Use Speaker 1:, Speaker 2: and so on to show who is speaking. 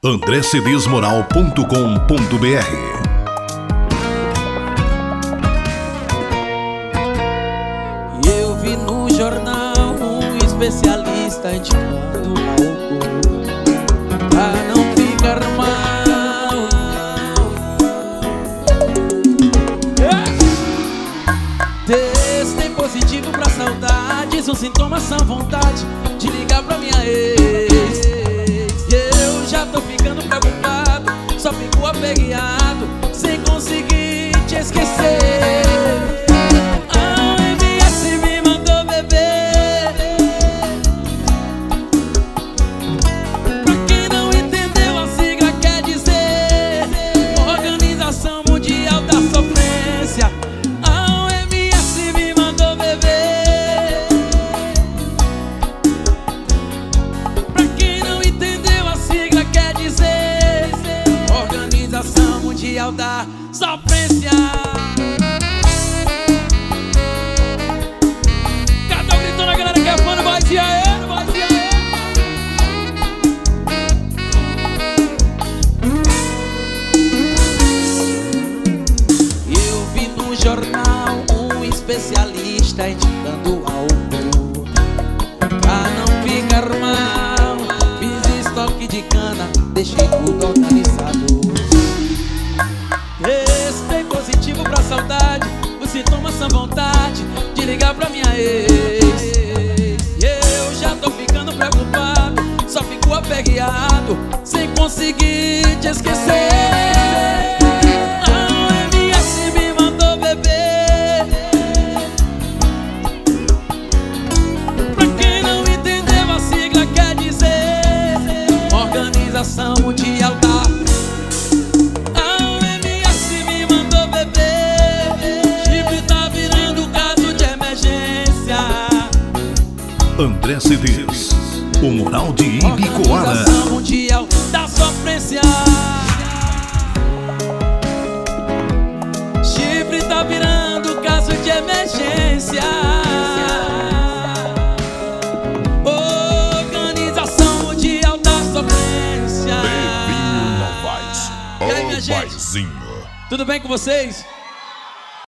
Speaker 1: andrecedesmoral.com.br.
Speaker 2: Eu vi no jornal um especialista indicando álcool pra não ficar mal. Testei positivo pra saudades, os sintomas são vontade de ligar pra minha ex. Eu já tô ficando preocupado, só fico apegueado, sem conseguir te esquecer. Mundial da Sofrência. Cada um gritando, a galera que é fã, vai se aê, vai se aê. Eu vi no jornal um especialista indicando álcool pra não ficar mal. Fiz estoque de cana, deixei tudo organizado. Testei positivo pra saudade, os sintomas são vontade de ligar pra minha ex. Eu já tô ficando preocupado, só fico apegueado, sem conseguir te esquecer. A OMS me mandou beber. Pra quem não entendeu, a sigla quer dizer Organização Mundial da
Speaker 1: André Cedês, o moral de Ibicoara.
Speaker 2: Organização Mundial da Sofrência. Chifre tá virando caso de emergência. Organização Mundial da Sofrência.
Speaker 1: Bebinho Novaes,
Speaker 2: E aí, minha gente? Tudo bem com vocês?